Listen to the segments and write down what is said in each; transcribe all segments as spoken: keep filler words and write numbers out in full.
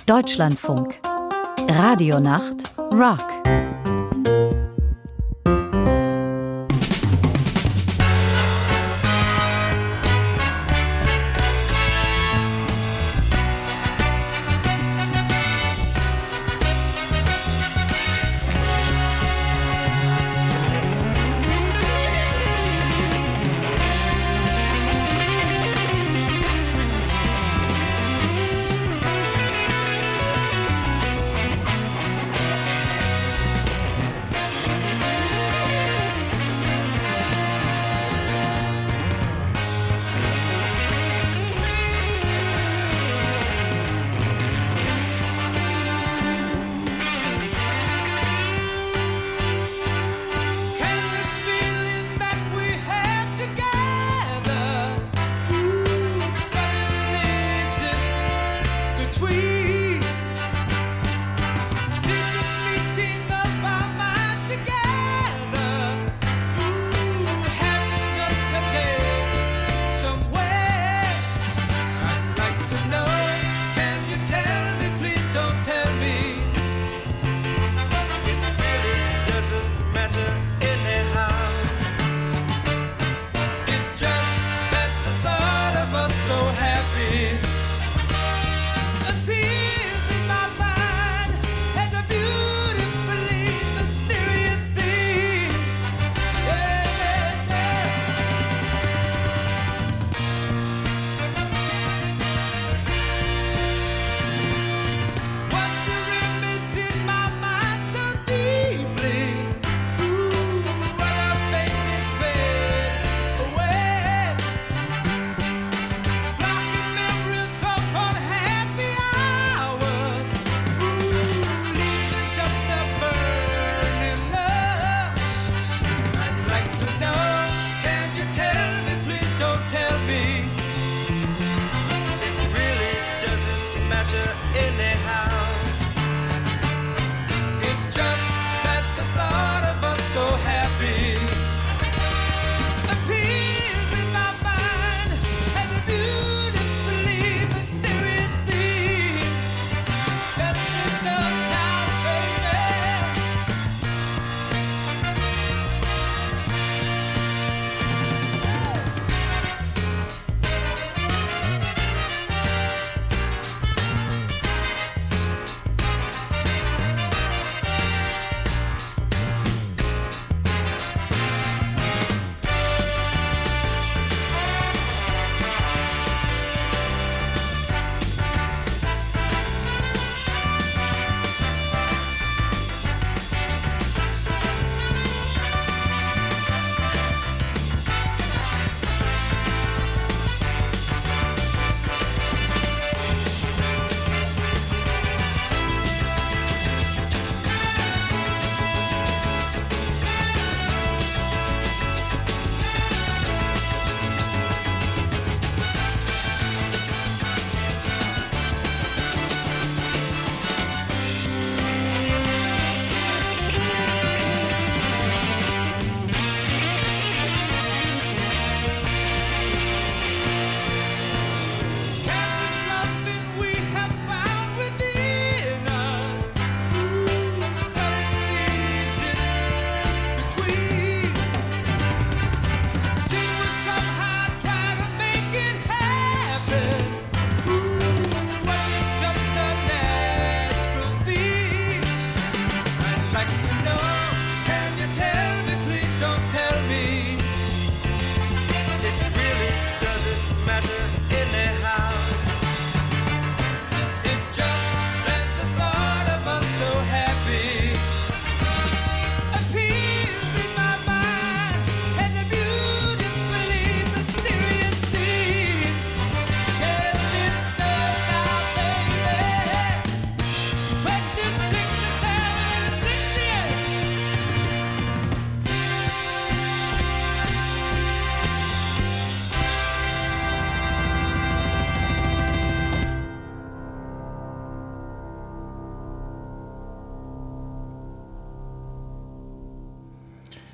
Deutschlandfunk. Radionacht Rock.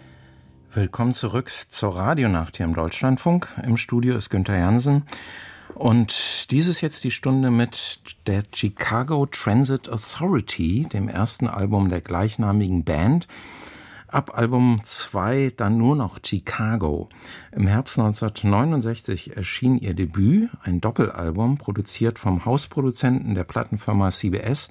Willkommen zurück zur Radionacht hier im Deutschlandfunk. Im Studio ist Günther Jansen. Und dies ist jetzt die Stunde mit der Chicago Transit Authority, dem ersten Album der gleichnamigen Band. Ab Album zwei dann nur noch Chicago. Im Herbst neunzehnhundertneunundsechzig erschien ihr Debüt, ein Doppelalbum, produziert vom Hausproduzenten der Plattenfirma C B S,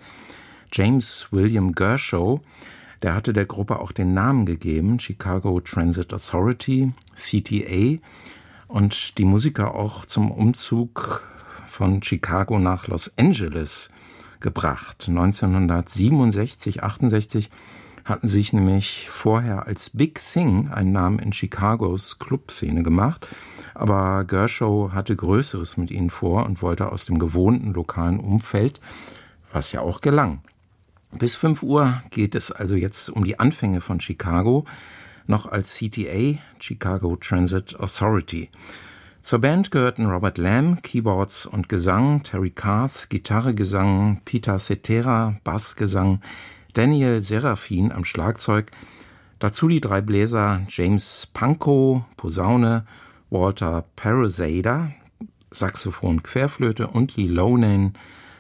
James William Gershow. Der hatte der Gruppe auch den Namen gegeben, Chicago Transit Authority, C T A, und die Musiker auch zum Umzug von Chicago nach Los Angeles gebracht. neunzehnhundertsiebenundsechzig, achtundsechzig hatten sich nämlich vorher als Big Thing einen Namen in Chicagos Clubszene gemacht, aber Gershow hatte Größeres mit ihnen vor und wollte aus dem gewohnten lokalen Umfeld, was ja auch gelang. Bis fünf Uhr geht es also jetzt um die Anfänge von Chicago, noch als C T A, Chicago Transit Authority. Zur Band gehörten Robert Lamb, Keyboards und Gesang, Terry Karth, Gitarre, Gesang, Peter Cetera, Bassgesang, Daniel Serafin am Schlagzeug, dazu die drei Bläser James Pankow, Posaune, Walter Parazada, Saxophon, Querflöte und Lee Lonan,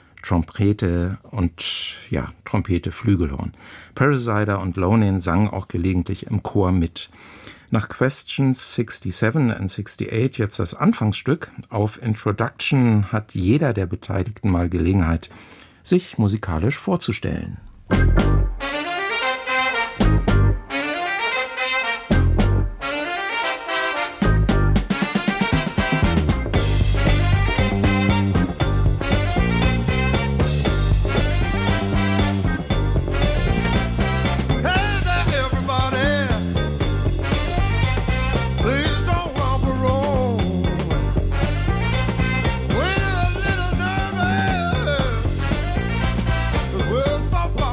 Trompete und ja, Trompete, Flügelhorn. Parazada und Lonan sangen auch gelegentlich im Chor mit. Nach Questions siebenundsechzig und achtundsiebzig jetzt das Anfangsstück. Auf Introduction hat jeder der Beteiligten mal Gelegenheit, sich musikalisch vorzustellen. Well,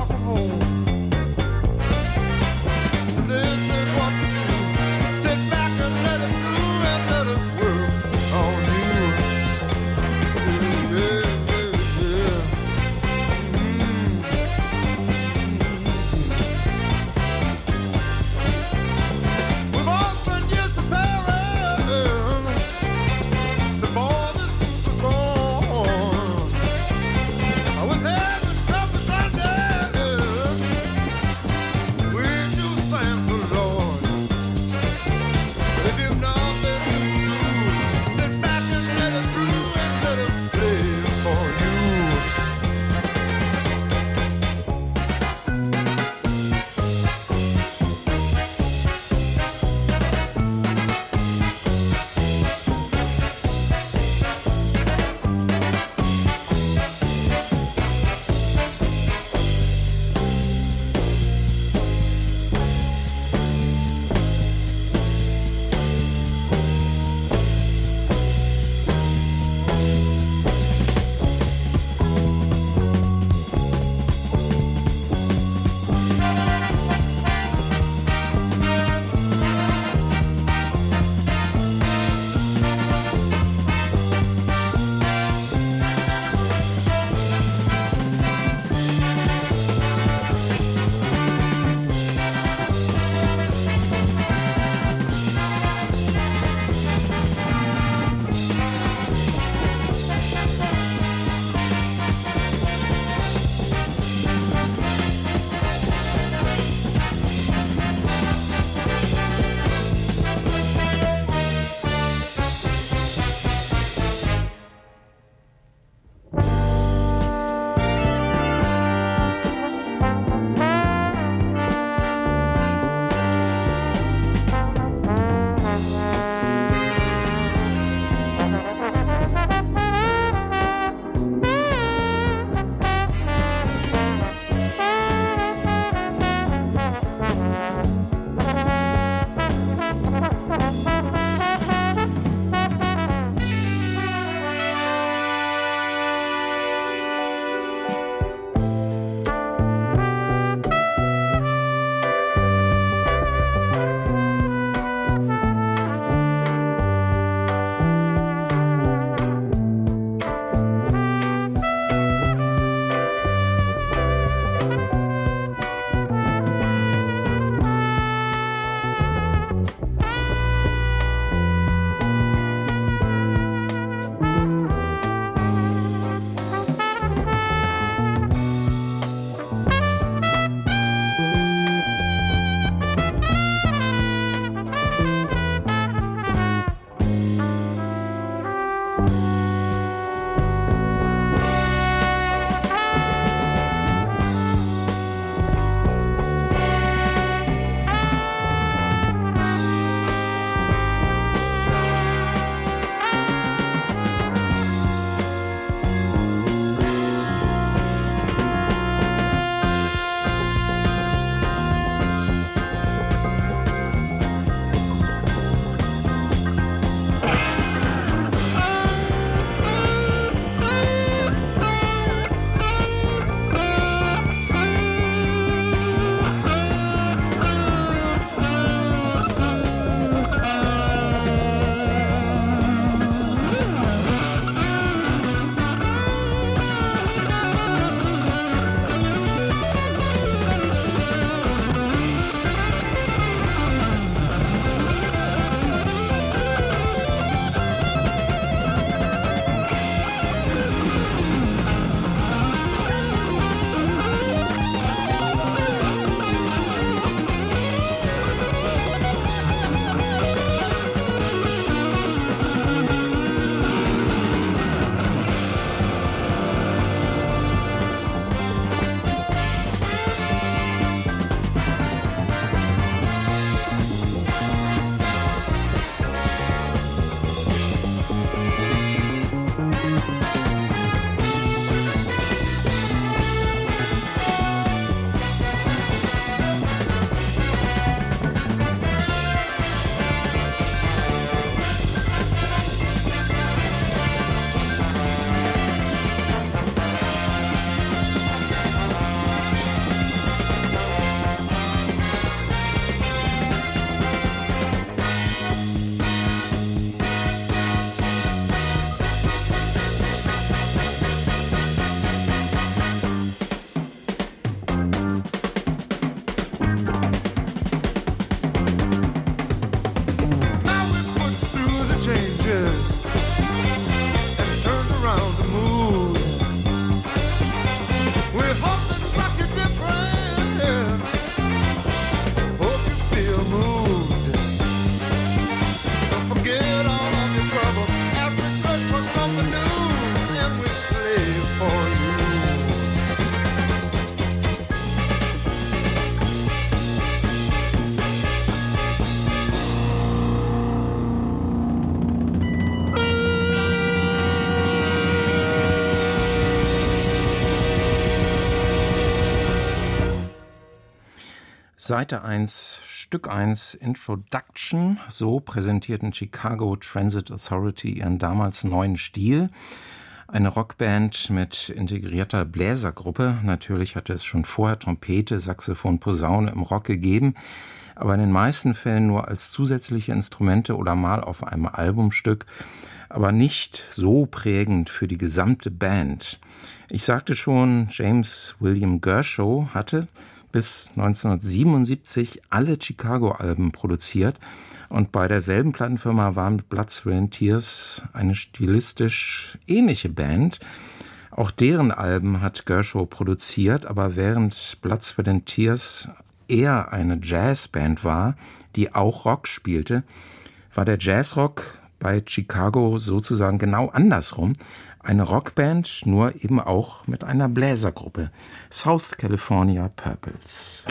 Seite eins, Stück eins, Introduction. So präsentierten Chicago Transit Authority ihren damals neuen Stil. Eine Rockband mit integrierter Bläsergruppe. Natürlich hatte es schon vorher Trompete, Saxophon, Posaune im Rock gegeben, aber in den meisten Fällen nur als zusätzliche Instrumente oder mal auf einem Albumstück, aber nicht so prägend für die gesamte Band. Ich sagte schon, James William Gershow hatte bis neunzehnhundertsiebenundsiebzig alle Chicago-Alben produziert und bei derselben Plattenfirma waren Blood, Sweat and Tears eine stilistisch ähnliche Band. Auch deren Alben hat Gershow produziert, aber während Blood, Sweat and Tears eher eine Jazzband war, die auch Rock spielte, war der Jazzrock bei Chicago sozusagen genau andersrum. Eine Rockband, nur eben auch mit einer Bläsergruppe. South California Purples.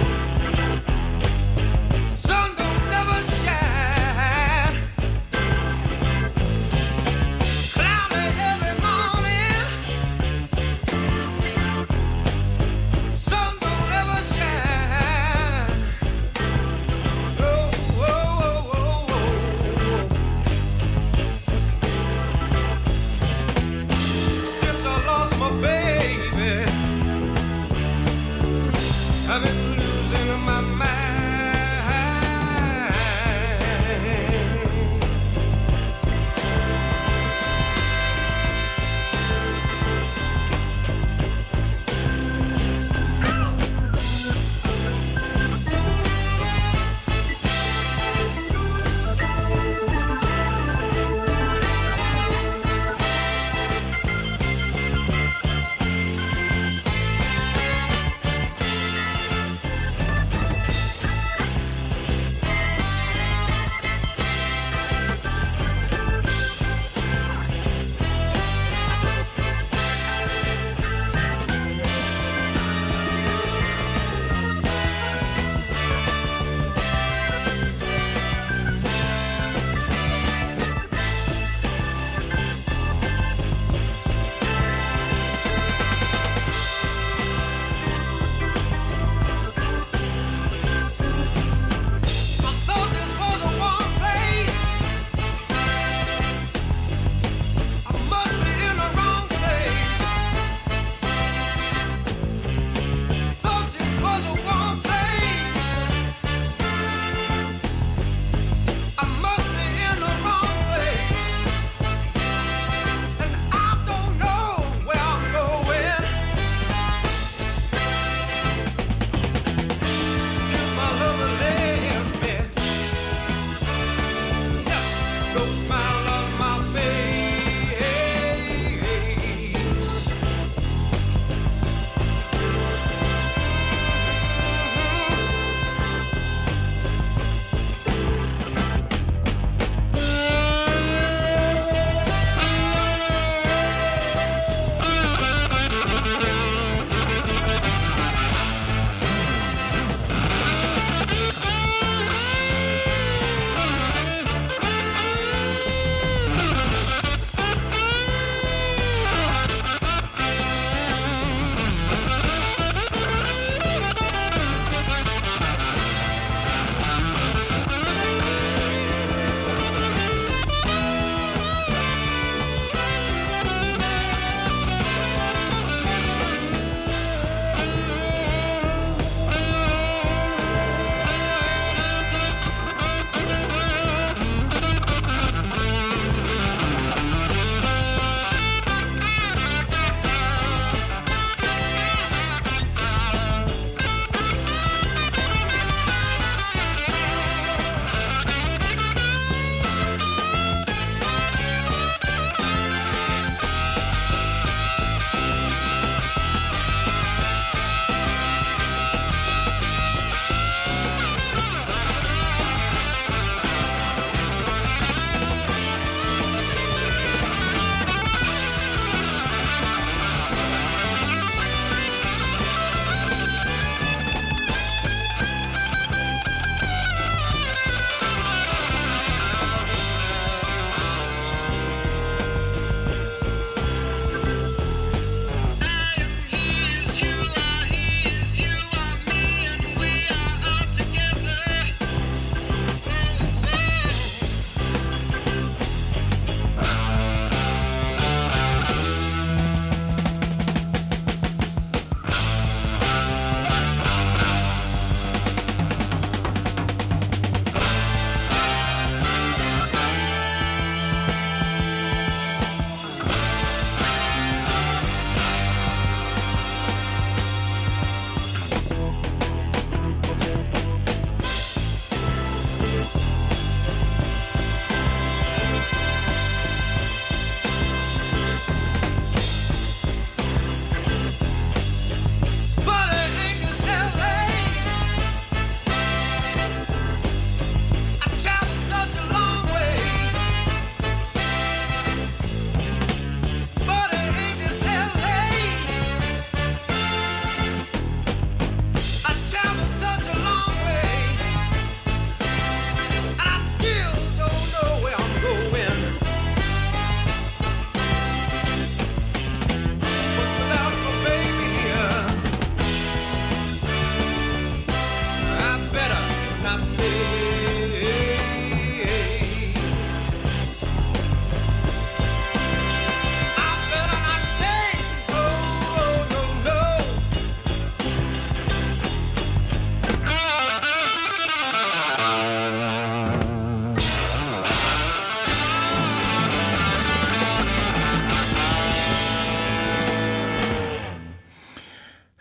Sun don't never shine.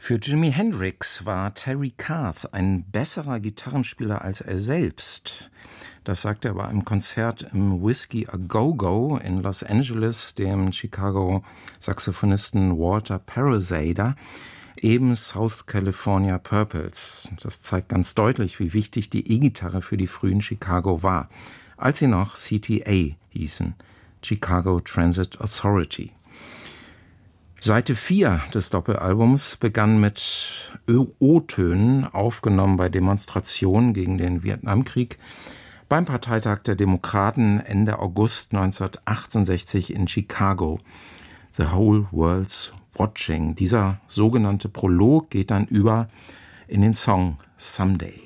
Für Jimi Hendrix war Terry Kath ein besserer Gitarrenspieler als er selbst. Das sagte er bei einem Konzert im Whiskey A Go-Go in Los Angeles dem Chicago-Saxophonisten Walter Parazader, eben South California Purples. Das zeigt ganz deutlich, wie wichtig die E-Gitarre für die frühen Chicago war, als sie noch C T A hießen, Chicago Transit Authority. Seite vier des Doppelalbums begann mit O-Tönen, aufgenommen bei Demonstrationen gegen den Vietnamkrieg, beim Parteitag der Demokraten Ende August neunzehnhundertachtundsechzig in Chicago. The Whole World's Watching. Dieser sogenannte Prolog geht dann über in den Song Someday.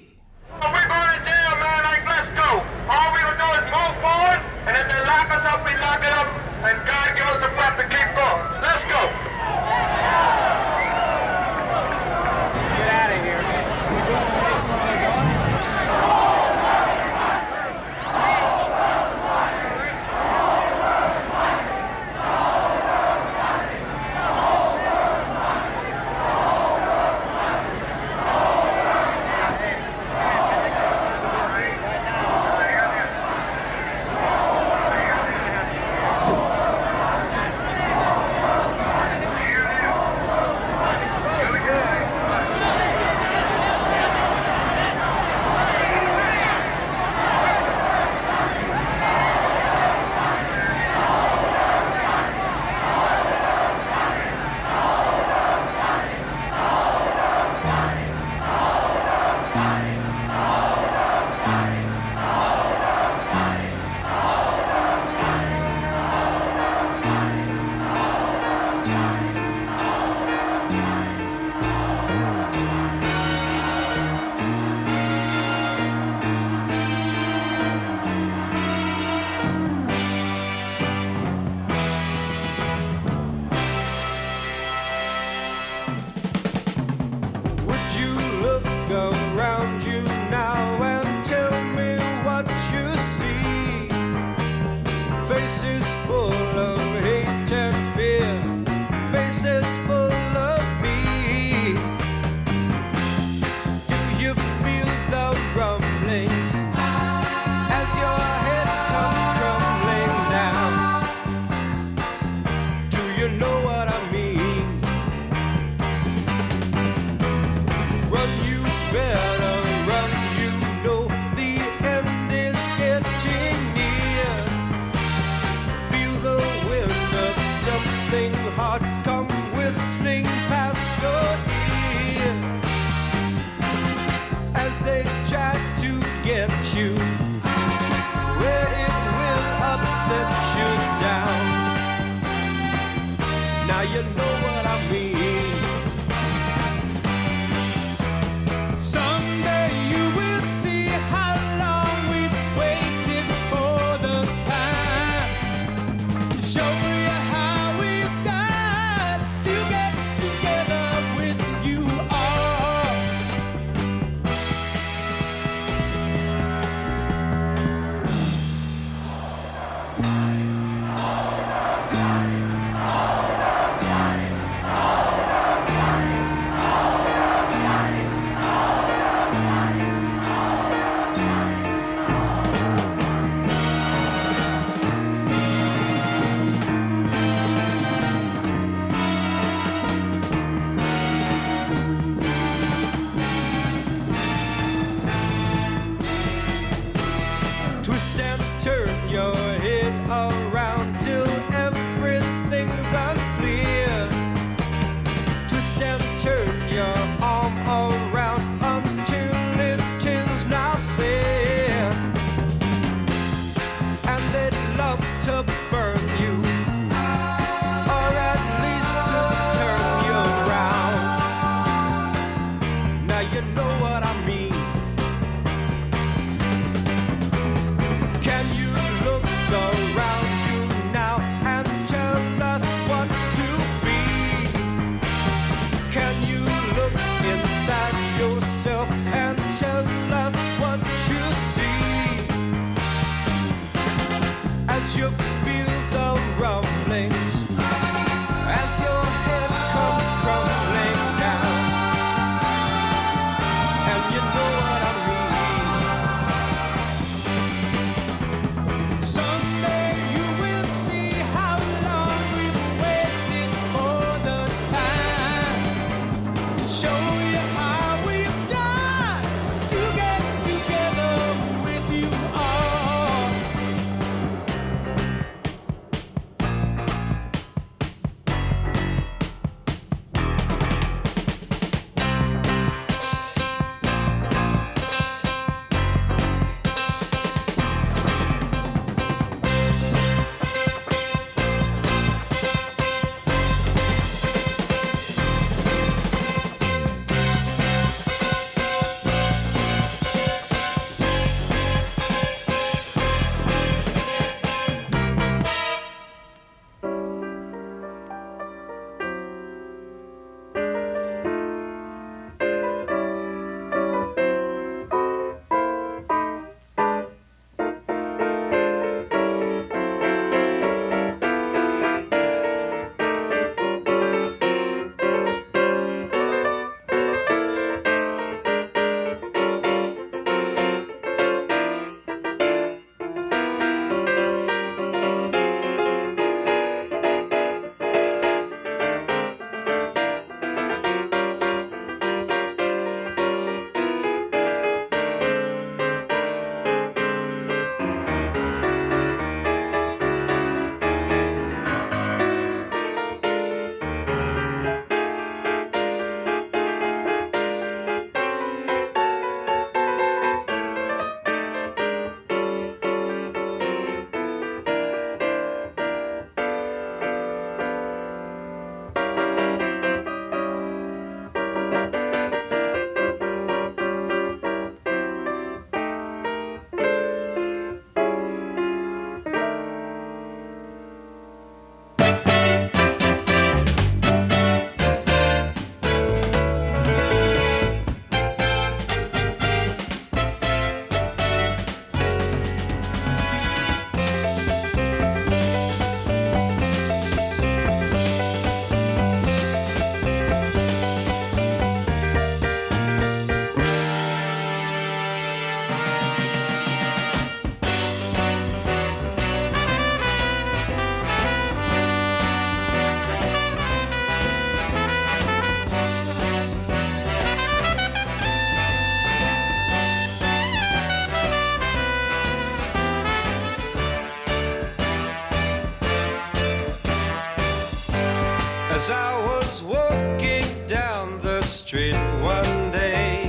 As I was walking down the street one day,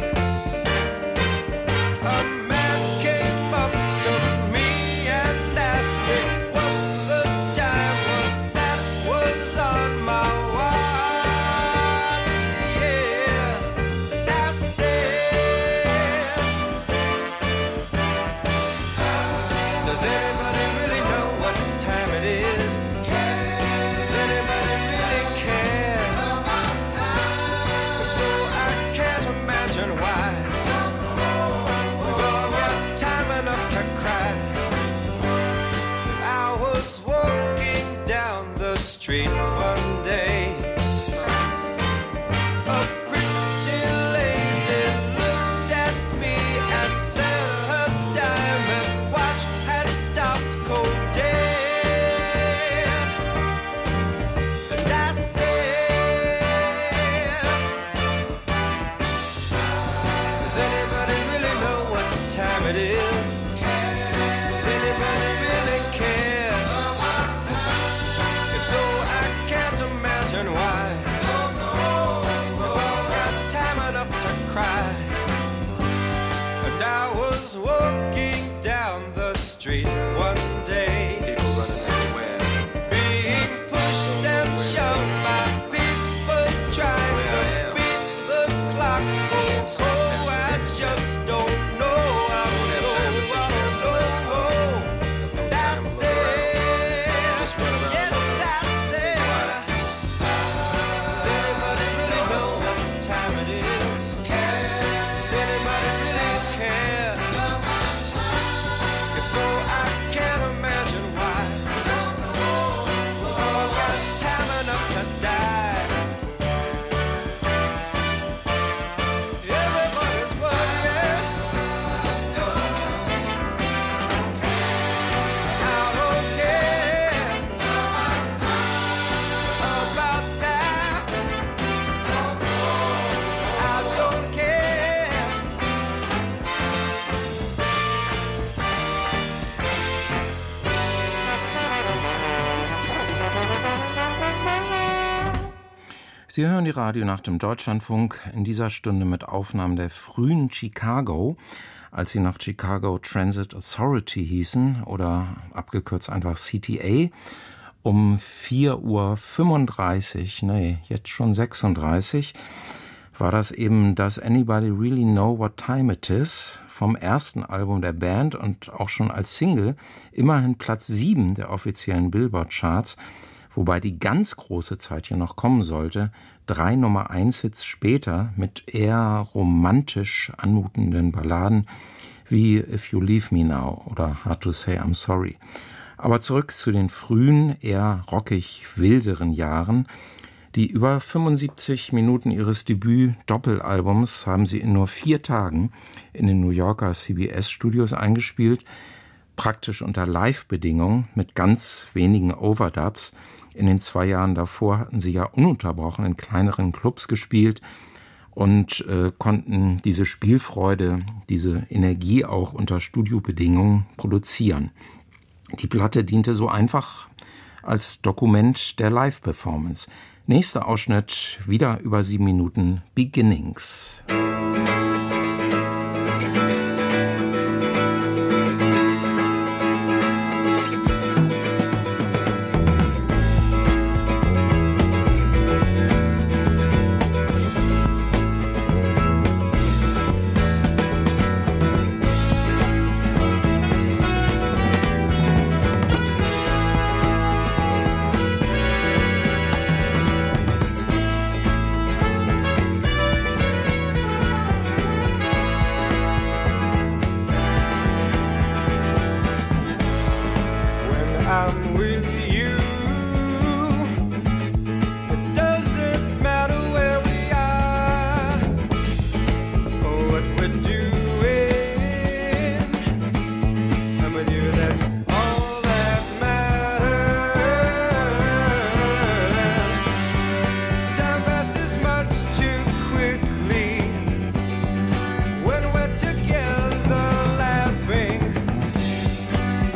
a man came up to me and asked me what the time was that was on my watch. Yeah, and I said, does anybody really know what time it is? Does anybody really care? If so, I can't imagine why. We've all got time enough to cry. And I was walking down the street one day. A pretty lady looked at me and said her diamond watch had stopped cold dead. And I said, does anybody really know what time it is? Does anybody really care? If so, I can't imagine why. We've all got time enough to cry. And I was walking down the street one day, people running everywhere, being pushed and shoved by people trying to beat the clock. Oh, I just don't know. I don't know. I don't know. And I said, yes, I said, does anybody really know what time it is? Does anybody really care? If so, I can't imagine why. We've all got time enough to die. Everybody's worried. I don't care about time. I don't care. Sie hören die Radionacht im Deutschlandfunk, in dieser Stunde mit Aufnahmen der frühen Chicago, als sie nach Chicago Transit Authority hießen oder abgekürzt einfach C T A, um vier Uhr fünfunddreißig, nee, jetzt schon sechsunddreißig, war das eben Does Anybody Really Know What Time It Is vom ersten Album der Band und auch schon als Single immerhin Platz sieben der offiziellen Billboard-Charts, wobei die ganz große Zeit hier noch kommen sollte, drei Nummer eins Hits später mit eher romantisch anmutenden Balladen wie If You Leave Me Now oder Hard to Say I'm Sorry. Aber zurück zu den frühen, eher rockig wilderen Jahren. Die über fünfundsiebzig Minuten ihres Debüt-Doppelalbums haben sie in nur vier Tagen in den New Yorker C B S-Studios eingespielt, praktisch unter Live-Bedingungen mit ganz wenigen Overdubs. In den zwei Jahren davor hatten sie ja ununterbrochen in kleineren Clubs gespielt und äh, konnten diese Spielfreude, diese Energie auch unter Studiobedingungen produzieren. Die Platte diente so einfach als Dokument der Live-Performance. Nächster Ausschnitt, wieder über sieben Minuten, Beginnings.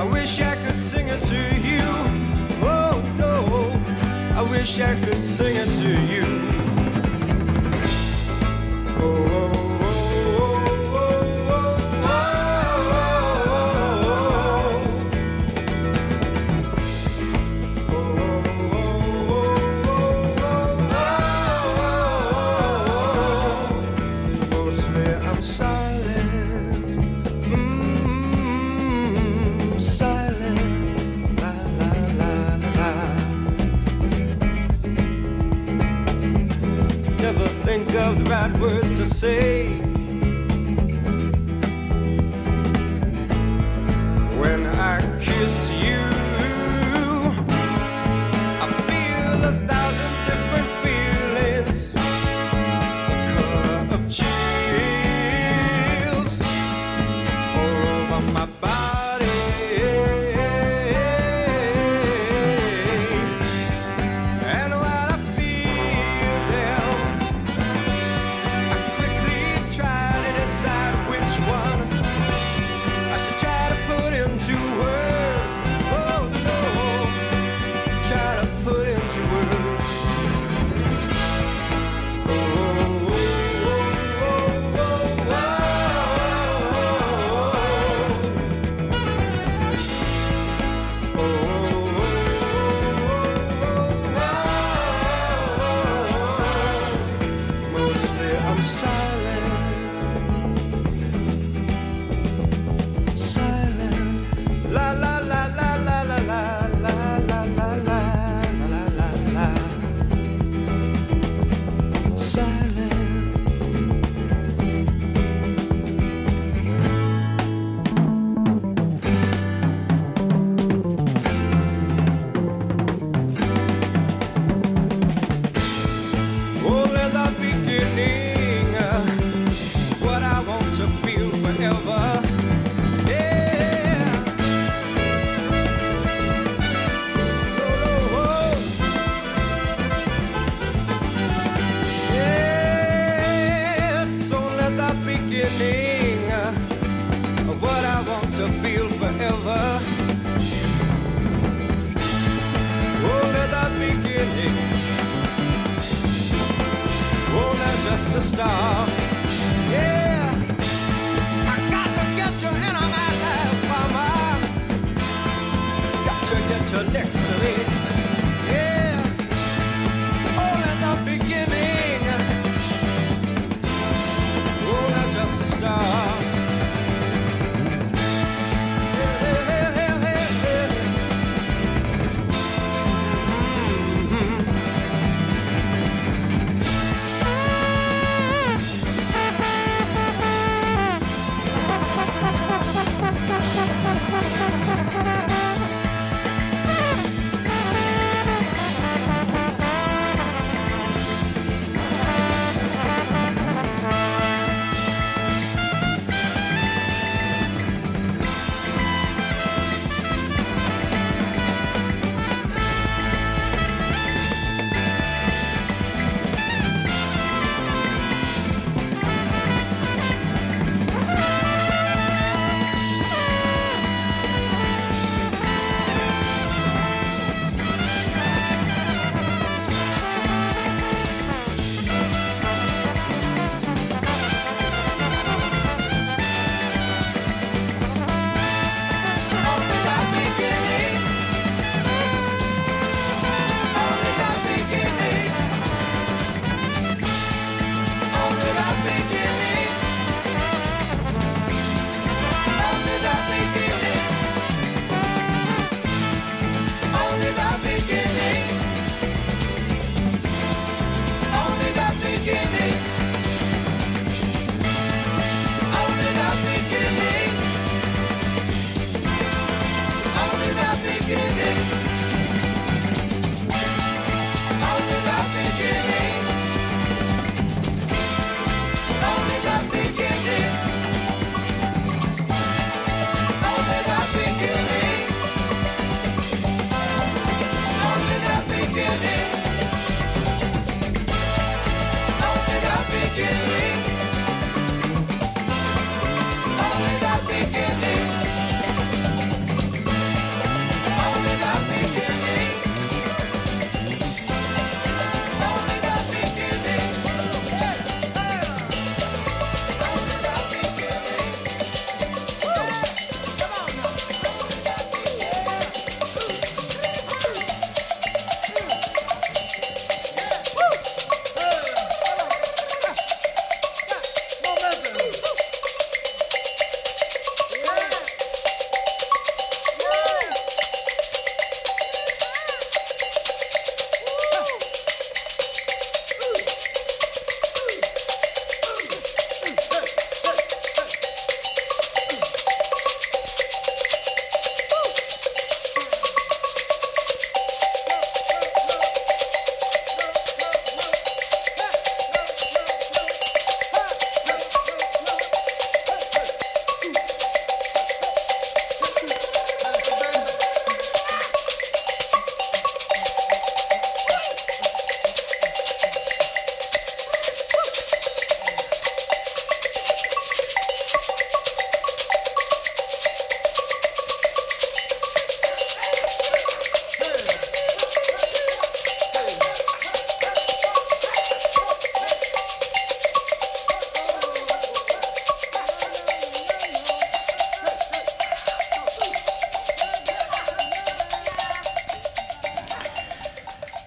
wish I could sing it of the right words to say. When I kiss you, I feel a thousand different feelings, the color of chills all over my body. And while I feel them, I quickly try to decide which one I should try to put into words. Oh no, try to put into words. Oh, oh, oh, oh, oh, oh, oh. Mostly I'm silent. Silent, la la la la la la la la la la la la la la. Silent. Oh, in the beginning, uh, what I want to feel forever. Beginning of what I want to feel forever. Oh, at the beginning, oh, not just a start. Yeah, I got to get you in my life, mama. Got to get you next to me. Yeah, oh, at the beginning, oh, not just a start. Mm-hmm.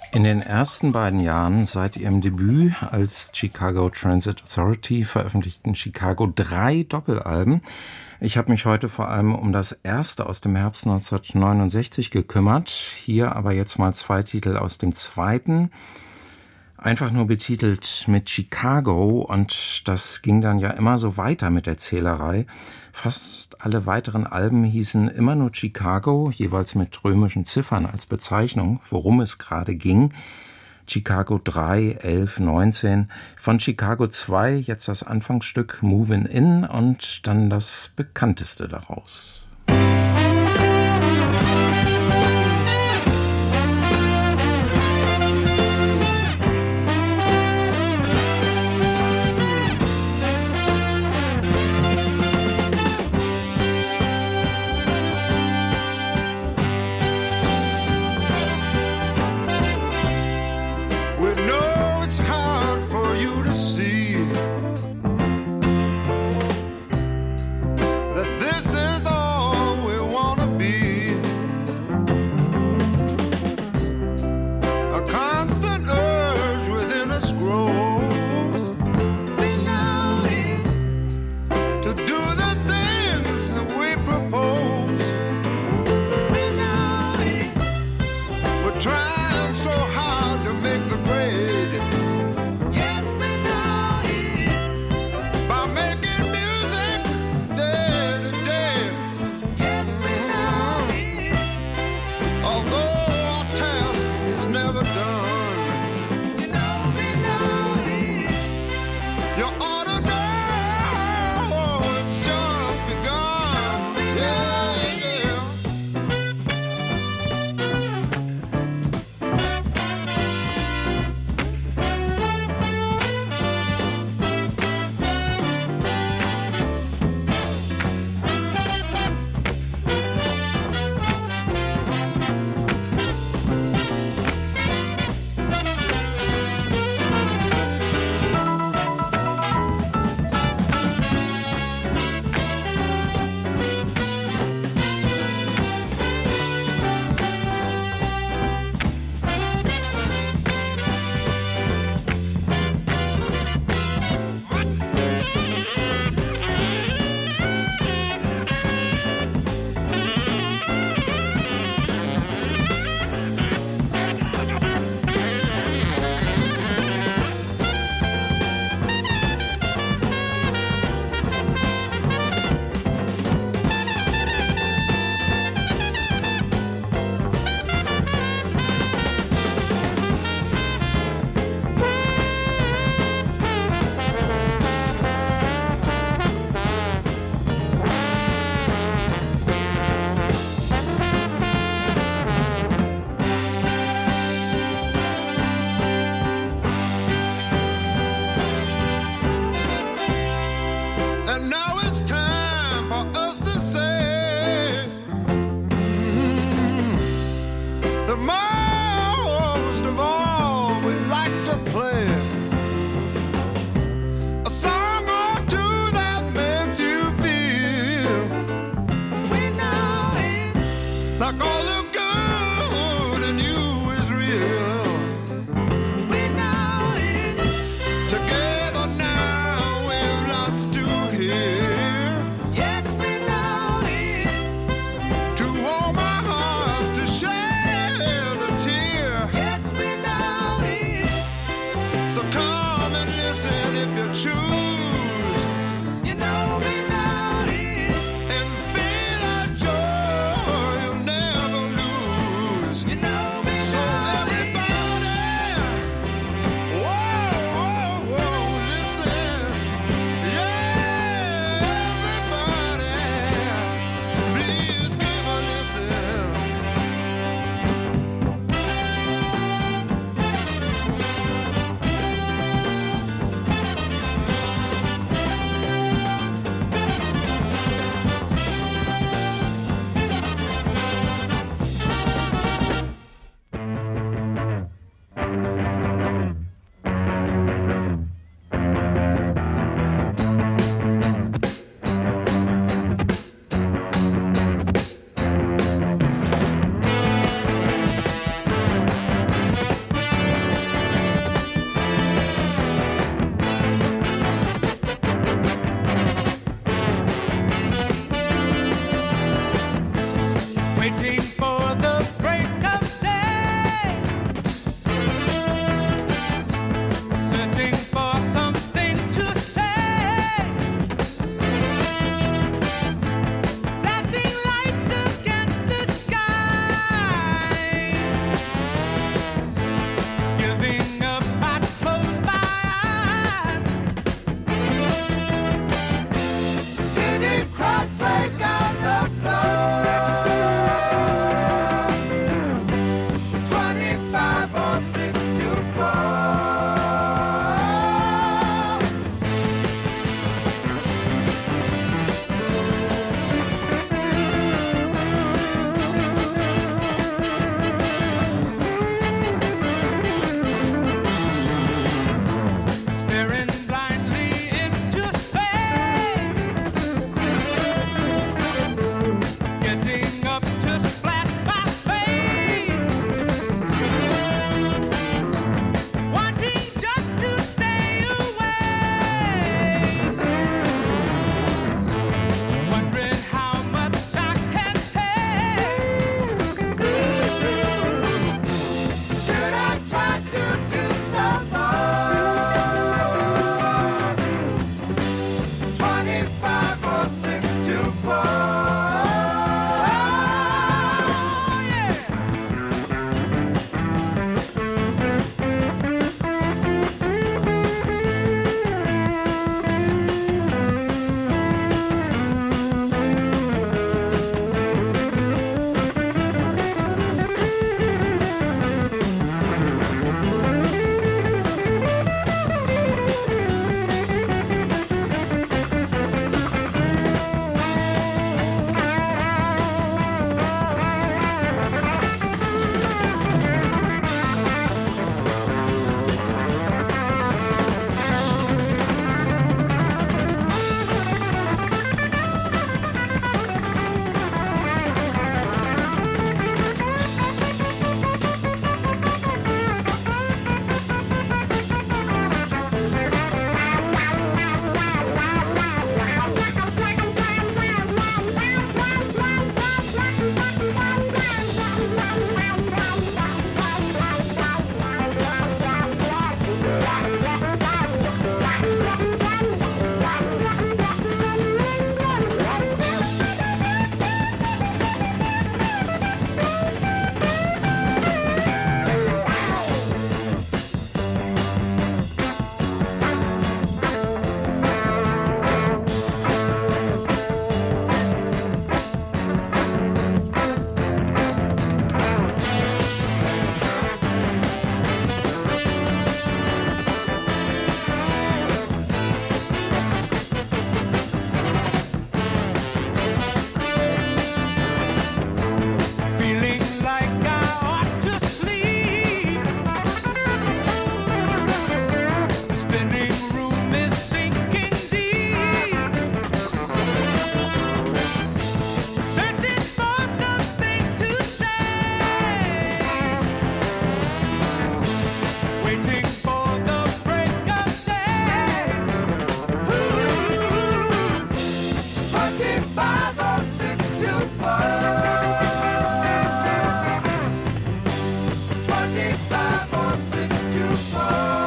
In den ersten beiden Jahren seit ihrem Debüt als Chicago Transit Authority veröffentlichten Chicago drei Doppelalben. Ich habe mich heute vor allem um das erste aus dem Herbst neunzehnhundertneunundsechzig gekümmert. Hier aber jetzt mal zwei Titel aus dem zweiten. Einfach nur betitelt mit Chicago, und das ging dann ja immer so weiter mit der Zählerei. Fast alle weiteren Alben hießen immer nur Chicago, jeweils mit römischen Ziffern als Bezeichnung, worum es gerade ging. Chicago drei, elf, neunzehn. Von Chicago zwei jetzt das Anfangsstück Movin' In und dann das bekannteste daraus. You know me now, and feel that joy you'll never twenty-five oh six two four. twenty-five oh six two four.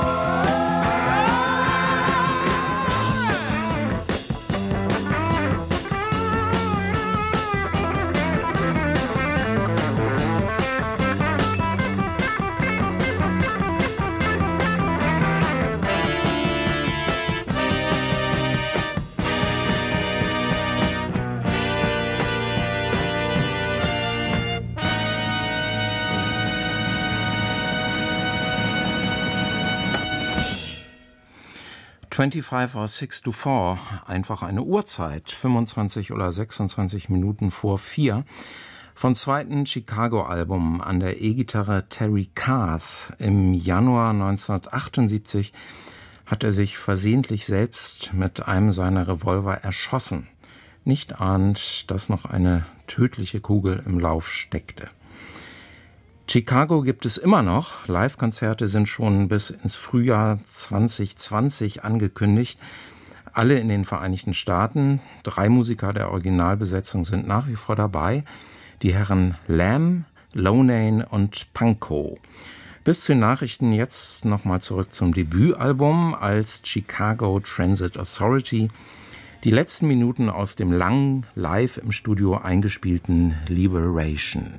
twenty-five or six to four, einfach eine Uhrzeit, fünfundzwanzig oder sechsundzwanzig Minuten vor vier, vom zweiten Chicago-Album an der E-Gitarre Terry Kath. Im Januar neunzehnhundertachtundsiebzig hat er sich versehentlich selbst mit einem seiner Revolver erschossen, nicht ahnend, dass noch eine tödliche Kugel im Lauf steckte. Chicago gibt es immer noch. Live-Konzerte sind schon bis ins Frühjahr zwanzig zwanzig angekündigt. Alle in den Vereinigten Staaten. Drei Musiker der Originalbesetzung sind nach wie vor dabei. Die Herren Lamb, Lonane und Pankow. Bis zu den Nachrichten jetzt nochmal zurück zum Debütalbum als Chicago Transit Authority. Die letzten Minuten aus dem langen, live im Studio eingespielten Liberation.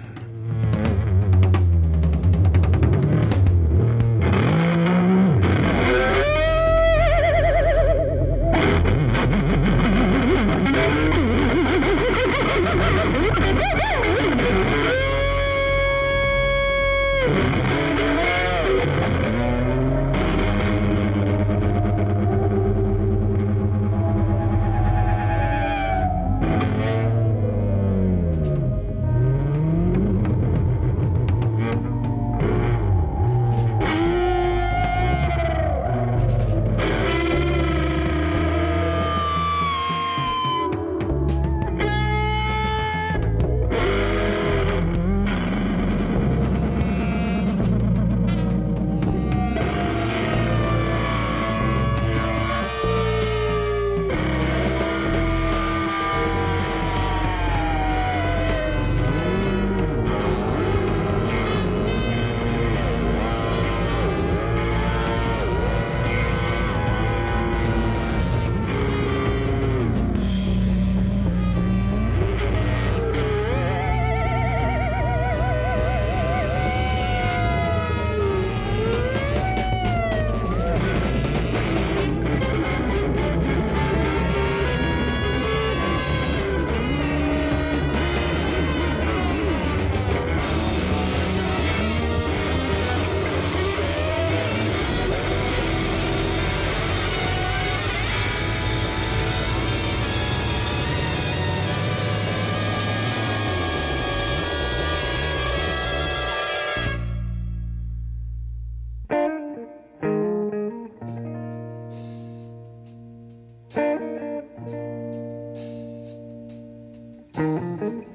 Thank you.